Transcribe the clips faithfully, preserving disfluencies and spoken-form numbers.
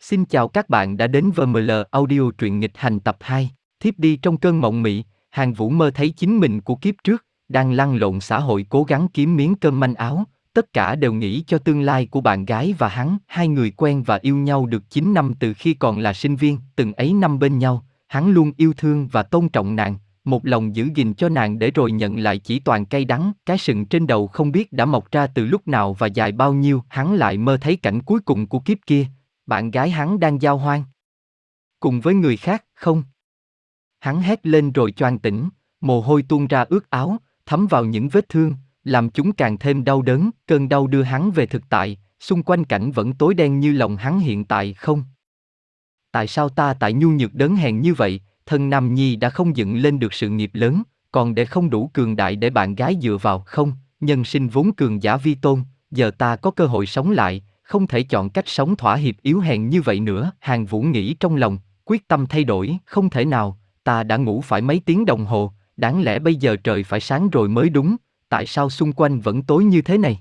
Xin chào các bạn đã đến vê em lờ Audio truyện nghịch hành tập hai. Thiếp đi trong cơn mộng mị, Hàng Vũ mơ thấy chính mình của kiếp trước, đang lăn lộn xã hội cố gắng kiếm miếng cơm manh áo, tất cả đều nghĩ cho tương lai của bạn gái và hắn. Hai người quen và yêu nhau được chín năm từ khi còn là sinh viên, từng ấy năm bên nhau, hắn luôn yêu thương và tôn trọng nàng, một lòng giữ gìn cho nàng để rồi nhận lại chỉ toàn cay đắng. Cái sừng trên đầu không biết đã mọc ra từ lúc nào và dài bao nhiêu. Hắn lại mơ thấy cảnh cuối cùng của kiếp kia, bạn gái hắn đang giao hoan cùng với người khác. Không. Hắn hét lên rồi choàng tỉnh, mồ hôi tuôn ra ướt áo, thấm vào những vết thương, làm chúng càng thêm đau đớn. Cơn đau đưa hắn về thực tại, xung quanh cảnh vẫn tối đen như lòng hắn hiện tại. Không. Tại sao ta tại nhu nhược đớn hèn như vậy, thân nam nhi đã không dựng lên được sự nghiệp lớn, còn để không đủ cường đại để bạn gái dựa vào. Không, nhân sinh vốn cường giả vi tôn, giờ ta có cơ hội sống lại, không thể chọn cách sống thỏa hiệp yếu hèn như vậy nữa. Hàng Vũ nghĩ trong lòng, quyết tâm thay đổi. Không thể nào, ta đã ngủ phải mấy tiếng đồng hồ, đáng lẽ bây giờ trời phải sáng rồi mới đúng, tại sao xung quanh vẫn tối như thế này?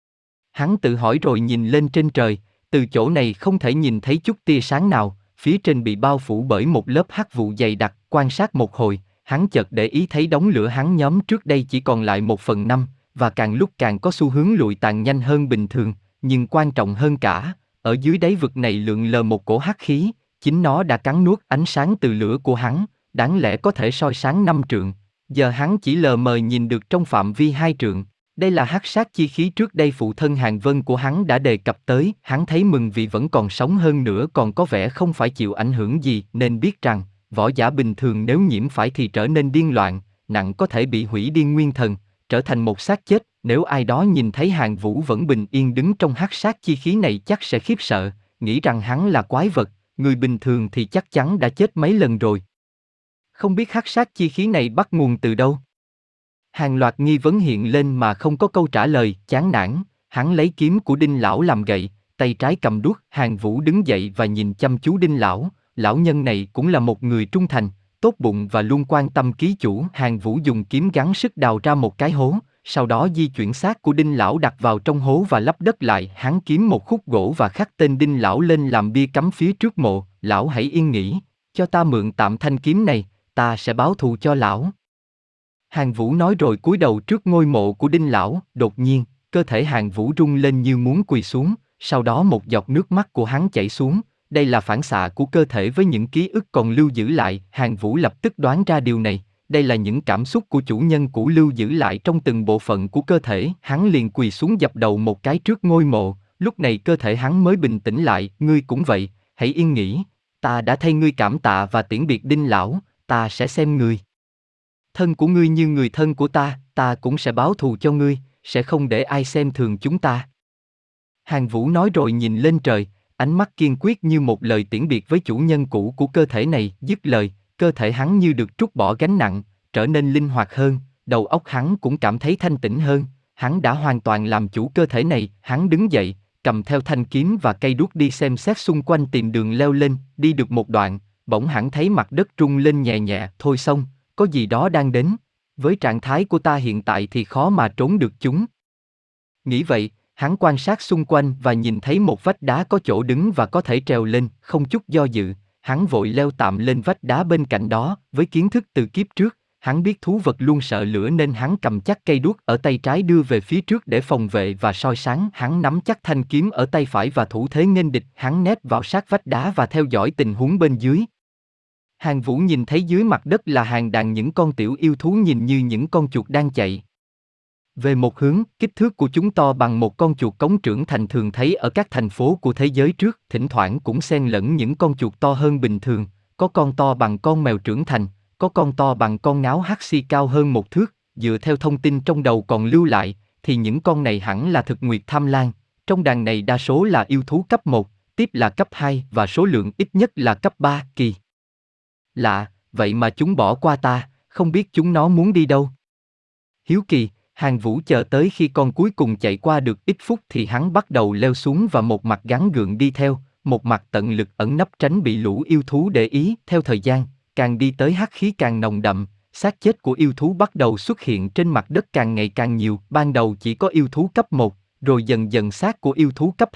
Hắn tự hỏi rồi nhìn lên trên trời, từ chỗ này không thể nhìn thấy chút tia sáng nào, phía trên bị bao phủ bởi một lớp hắc vụ dày đặc. Quan sát một hồi, hắn chợt để ý thấy đống lửa hắn nhóm trước đây chỉ còn lại một phần năm, và càng lúc càng có xu hướng lụi tàn nhanh hơn bình thường. Nhưng quan trọng hơn cả, ở dưới đáy vực này lượn lờ một cổ hắc khí, chính nó đã cắn nuốt ánh sáng từ lửa của hắn, đáng lẽ có thể soi sáng năm trượng, giờ hắn chỉ lờ mờ nhìn được trong phạm vi hai trượng. Đây là hắc sát chi khí trước đây phụ thân Hàng Vân của hắn đã đề cập tới. Hắn thấy mừng vì vẫn còn sống, hơn nữa còn có vẻ không phải chịu ảnh hưởng gì, nên biết rằng võ giả bình thường nếu nhiễm phải thì trở nên điên loạn, nặng có thể bị hủy điên nguyên thần, trở thành một xác chết. Nếu ai đó nhìn thấy Hàng Vũ vẫn bình yên đứng trong hắc sát chi khí này chắc sẽ khiếp sợ, nghĩ rằng hắn là quái vật, người bình thường thì chắc chắn đã chết mấy lần rồi. Không biết hắc sát chi khí này bắt nguồn từ đâu? Hàng loạt nghi vấn hiện lên mà không có câu trả lời. Chán nản, hắn lấy kiếm của Đinh lão làm gậy, tay trái cầm đuốc. Hàng Vũ đứng dậy và nhìn chăm chú Đinh lão. Lão nhân này cũng là một người trung thành, tốt bụng và luôn quan tâm ký chủ. Hàng Vũ dùng kiếm gắng sức đào ra một cái hố, sau đó di chuyển xác của Đinh lão đặt vào trong hố và lấp đất lại. Hắn kiếm một khúc gỗ và khắc tên Đinh lão lên làm bia cắm phía trước mộ. Lão hãy yên nghỉ, cho ta mượn tạm thanh kiếm này, ta sẽ báo thù cho lão. Hàng Vũ nói rồi cúi đầu trước ngôi mộ của Đinh lão. Đột nhiên, cơ thể Hàng Vũ rung lên như muốn quỳ xuống, sau đó một giọt nước mắt của hắn chảy xuống. Đây là phản xạ của cơ thể với những ký ức còn lưu giữ lại. Hàng Vũ lập tức đoán ra điều này, đây là những cảm xúc của chủ nhân cũ lưu giữ lại trong từng bộ phận của cơ thể. Hắn liền quỳ xuống dập đầu một cái trước ngôi mộ, lúc này cơ thể hắn mới bình tĩnh lại. Ngươi cũng vậy, hãy yên nghỉ, ta đã thay ngươi cảm tạ và tiễn biệt Đinh lão, ta sẽ xem người thân của ngươi như người thân của ta, ta cũng sẽ báo thù cho ngươi, sẽ không để ai xem thường chúng ta. Hàng Vũ nói rồi nhìn lên trời, ánh mắt kiên quyết như một lời tiễn biệt với chủ nhân cũ của cơ thể này. Dứt lời, cơ thể hắn như được trút bỏ gánh nặng, trở nên linh hoạt hơn, đầu óc hắn cũng cảm thấy thanh tĩnh hơn. Hắn đã hoàn toàn làm chủ cơ thể này. Hắn đứng dậy, cầm theo thanh kiếm và cây đuốc đi xem xét xung quanh, tìm đường leo lên. Đi được một đoạn, bỗng hắn thấy mặt đất rung lên nhẹ nhẹ. Thôi xong, có gì đó đang đến, với trạng thái của ta hiện tại thì khó mà trốn được chúng. Nghĩ vậy, hắn quan sát xung quanh và nhìn thấy một vách đá có chỗ đứng và có thể trèo lên. Không chút do dự, hắn vội leo tạm lên vách đá bên cạnh đó. Với kiến thức từ kiếp trước, hắn biết thú vật luôn sợ lửa nên hắn cầm chắc cây đuốc ở tay trái đưa về phía trước để phòng vệ và soi sáng. Hắn nắm chắc thanh kiếm ở tay phải và thủ thế nghênh địch. Hắn nép vào sát vách đá và theo dõi tình huống bên dưới. Hàng Vũ nhìn thấy dưới mặt đất là hàng đàn những con tiểu yêu thú nhìn như những con chuột đang chạy về một hướng. Kích thước của chúng to bằng một con chuột cống trưởng thành thường thấy ở các thành phố của thế giới trước. Thỉnh thoảng cũng xen lẫn những con chuột to hơn bình thường, có con to bằng con mèo trưởng thành, có con to bằng con ngáo hắc xi cao hơn một thước. Dựa theo thông tin trong đầu còn lưu lại, thì những con này hẳn là thực nguyệt tham lang. Trong đàn này đa số là yêu thú cấp một, tiếp là cấp hai và số lượng ít nhất là cấp ba. Kỳ lạ, vậy mà chúng bỏ qua ta, không biết chúng nó muốn đi đâu. Hiếu kỳ, Hàng Vũ chờ tới khi con cuối cùng chạy qua được ít phút thì hắn bắt đầu leo xuống và một mặt gắng gượng đi theo, một mặt tận lực ẩn nấp tránh bị lũ yêu thú để ý. Theo thời gian, càng đi tới hắc khí càng nồng đậm, xác chết của yêu thú bắt đầu xuất hiện trên mặt đất càng ngày càng nhiều. Ban đầu chỉ có yêu thú cấp một, rồi dần dần xác của yêu thú cấp hai,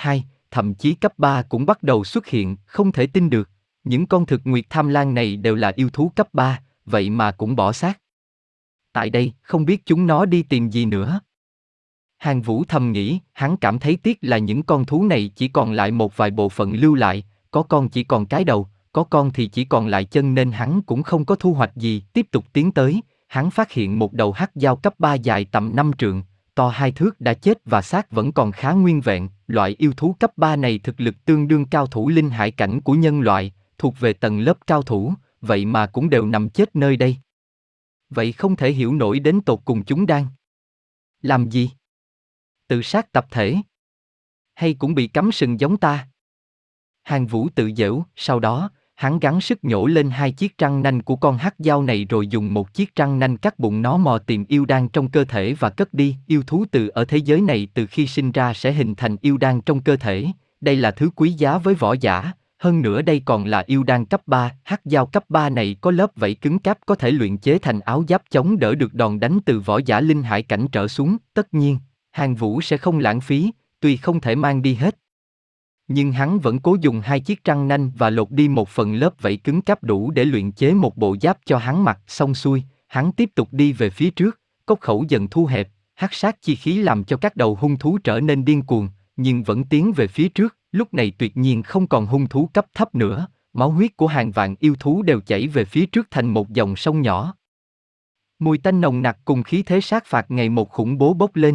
thậm chí cấp ba cũng bắt đầu xuất hiện, không thể tin được. Những con thực nguyệt tham lam này đều là yêu thú cấp ba, vậy mà cũng bỏ xác. Tại đây, không biết chúng nó đi tìm gì nữa. Hàng Vũ thầm nghĩ, hắn cảm thấy tiếc là những con thú này chỉ còn lại một vài bộ phận lưu lại, có con chỉ còn cái đầu, có con thì chỉ còn lại chân nên hắn cũng không có thu hoạch gì. Tiếp tục tiến tới, hắn phát hiện một đầu hắc dao cấp ba dài tầm năm trượng, to hai thước đã chết và xác vẫn còn khá nguyên vẹn. Loại yêu thú cấp ba này thực lực tương đương cao thủ linh hải cảnh của nhân loại, thuộc về tầng lớp cao thủ, vậy mà cũng đều nằm chết nơi đây. Vậy không thể hiểu nổi đến tột cùng chúng đang làm gì? Tự sát tập thể? Hay cũng bị cắm sừng giống ta? Hàng Vũ tự giễu, sau đó, hắn gắng sức nhổ lên hai chiếc răng nanh của con hắc dao này rồi dùng một chiếc răng nanh cắt bụng nó mò tìm yêu đan trong cơ thể và cất đi. Yêu thú từ ở thế giới này từ khi sinh ra sẽ hình thành yêu đan trong cơ thể, đây là thứ quý giá với võ giả, hơn nữa đây còn là yêu đan cấp ba, hắc dao cấp ba này có lớp vảy cứng cáp có thể luyện chế thành áo giáp chống đỡ được đòn đánh từ võ giả linh hải cảnh trở xuống. Tất nhiên, Hàng Vũ sẽ không lãng phí, tuy không thể mang đi hết. Nhưng hắn vẫn cố dùng hai chiếc răng nanh và lột đi một phần lớp vảy cứng cáp đủ để luyện chế một bộ giáp cho hắn mặc. Xong xuôi, hắn tiếp tục đi về phía trước, cốc khẩu dần thu hẹp, hắc sát chi khí làm cho các đầu hung thú trở nên điên cuồng, nhưng vẫn tiến về phía trước. Lúc này tuyệt nhiên không còn hung thú cấp thấp nữa, máu huyết của hàng vạn yêu thú đều chảy về phía trước thành một dòng sông nhỏ. Mùi tanh nồng nặc cùng khí thế sát phạt ngày một khủng bố bốc lên.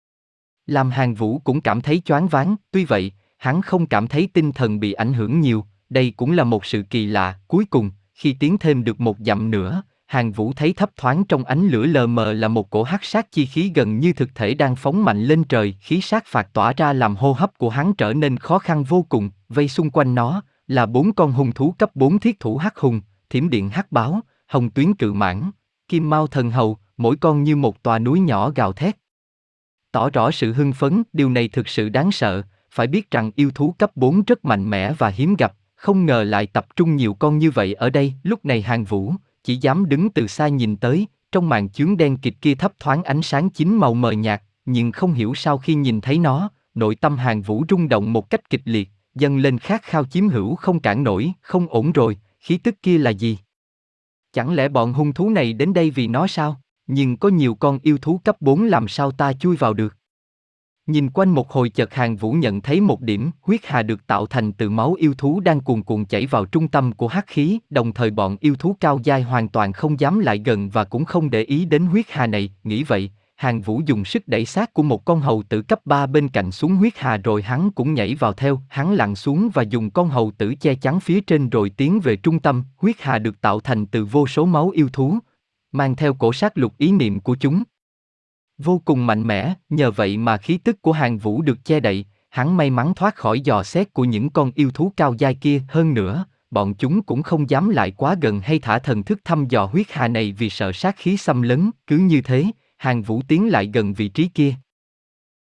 Làm Hàng Vũ cũng cảm thấy choáng váng, tuy vậy, hắn không cảm thấy tinh thần bị ảnh hưởng nhiều, đây cũng là một sự kỳ lạ. Cuối cùng, khi tiến thêm được một dặm nữa, Hàng Vũ thấy thấp thoáng trong ánh lửa lờ mờ là một cổ hắc sát chi khí gần như thực thể đang phóng mạnh lên trời. Khí sát phạt tỏa ra làm hô hấp của hắn trở nên khó khăn vô cùng. Vây xung quanh nó là bốn con hung thú cấp bốn thiết thủ hắc hùng, thiểm điện hắc báo, hồng tuyến cự mãng, kim mao thần hầu, mỗi con như một tòa núi nhỏ gào thét, tỏ rõ sự hưng phấn. Điều này thực sự đáng sợ, phải biết rằng yêu thú cấp bốn rất mạnh mẽ và hiếm gặp, không ngờ lại tập trung nhiều con như vậy ở đây. Lúc này Hàng Vũ chỉ dám đứng từ xa nhìn tới, trong màn chướng đen kịt kia thấp thoáng ánh sáng chín màu mờ nhạt, nhưng không hiểu sao khi nhìn thấy nó, nội tâm Hàng Vũ rung động một cách kịch liệt, dâng lên khát khao chiếm hữu không cản nổi. Không ổn rồi, khí tức kia là gì? Chẳng lẽ bọn hung thú này đến đây vì nó sao? Nhưng có nhiều con yêu thú cấp bốn làm sao ta chui vào được? Nhìn quanh một hồi chợt Hàng Vũ nhận thấy một điểm, huyết hà được tạo thành từ máu yêu thú đang cuồn cuộn chảy vào trung tâm của hắc khí, đồng thời bọn yêu thú cao giai hoàn toàn không dám lại gần và cũng không để ý đến huyết hà này. Nghĩ vậy, Hàng Vũ dùng sức đẩy xác của một con hầu tử cấp ba bên cạnh xuống huyết hà rồi hắn cũng nhảy vào theo. Hắn lặn xuống và dùng con hầu tử che chắn phía trên rồi tiến về trung tâm. Huyết hà được tạo thành từ vô số máu yêu thú, mang theo cổ sát lục ý niệm của chúng, vô cùng mạnh mẽ. Nhờ vậy mà khí tức của Hàng Vũ được che đậy, hắn may mắn thoát khỏi dò xét của những con yêu thú cao giai kia. Hơn nữa, bọn chúng cũng không dám lại quá gần hay thả thần thức thăm dò huyết hà này vì sợ sát khí xâm lấn. Cứ như thế, Hàng Vũ tiến lại gần vị trí kia,